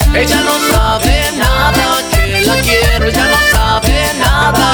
Ella no sabe nada, que la quiero, ella no sabe nada.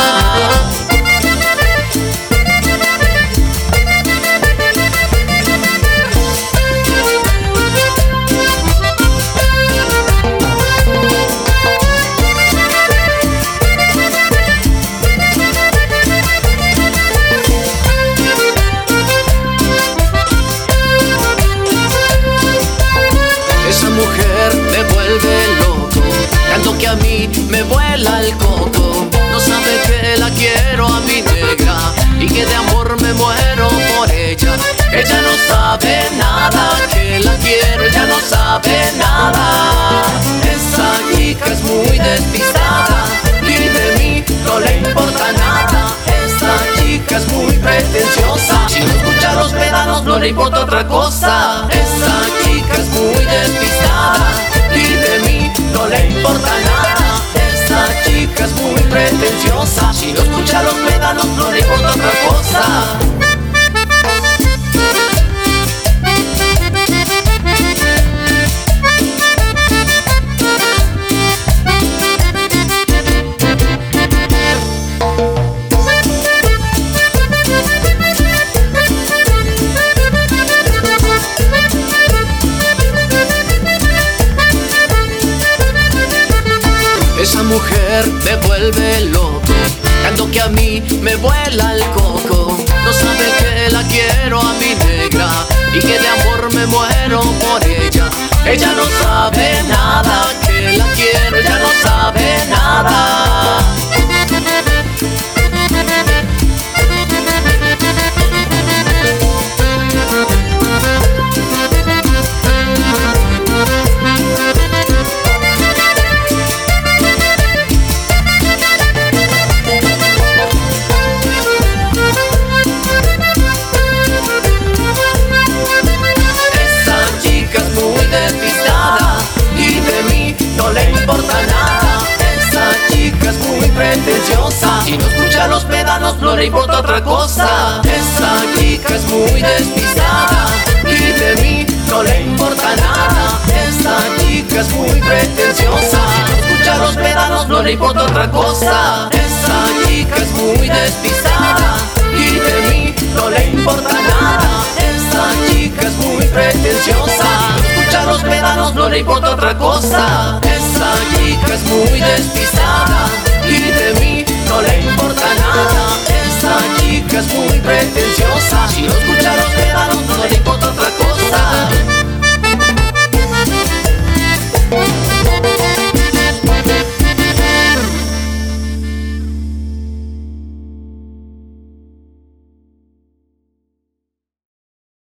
Esa mujer me vuelve loco, tanto que a mí me vuela el coco. No sabe que la quiero a mi negra y que de amor me muero por ella. Ella no sabe nada, que la quiero, ella no sabe nada. Esa chica es muy despistada y de mí no le importa nada. Esa chica es muy pretenciosa, si no escucha los pedanos no le importa otra cosa. Esa chica es muy despistada y de mí no le importa nada. Esa chica es muy pretenciosa, si no escucha los pedanos no le importa otra cosa. Esa mujer me vuelve loco, tanto que a mí me vuela el coco. No sabe que la quiero a mi negra y que de amor me muero por ella. Ella no sabe nada, que la quiero, ella no sabe nada. Si no escucha los pedanos no le importa otra cosa. Esa chica es muy despistada y de mí no le importa nada. Esa chica es muy pretenciosa, si no escucha los pedanos no le importa otra cosa. Esa chica es muy despistada y de mí no le importa nada. Esa chica es muy pretenciosa, si no escucha los pedanos no le importa otra cosa. Esa chica es muy despistada